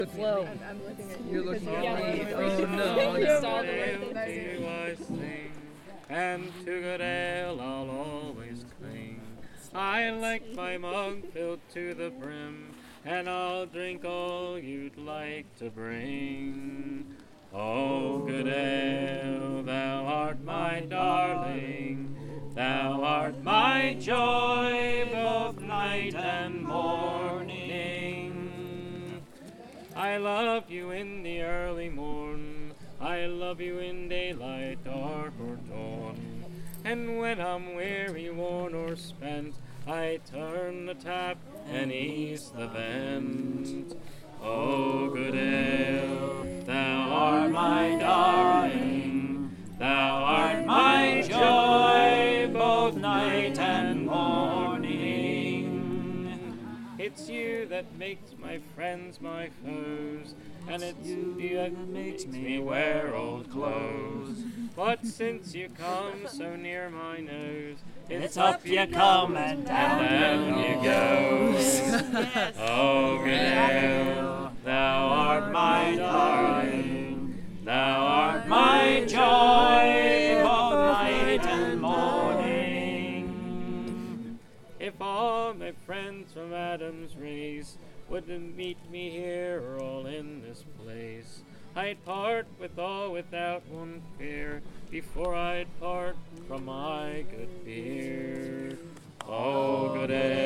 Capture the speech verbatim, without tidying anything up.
Flow. I'm, I'm looking at you. You're looking because at you me. have Oh the- no. You no. stalled the way Ale things to you I sing, and to good ale I'll always cling. I like my mug filled to the brim, and I'll drink all you'd like to bring. Oh, good ale, thou art my darling, thou art my joy, both night and morning. I love you in the early morn, I love you in daylight, dark or dawn. And when I'm weary, worn or spent, I turn the tap and ease the vent. Oh, good ale, thou art my darling, thou art my joy, both night and morning. It's you that makes my friends my foes, and it's you that makes me wear old clothes. But since you come so near my nose, it's up you come and down you go. Oh, good ale, thou art my darling, thou art my joy, both night and morning. If all my friends from Adam's race wouldn't meet me here all in this place, I'd part with all without one fear, before I'd part from my good beer. Oh, good ale.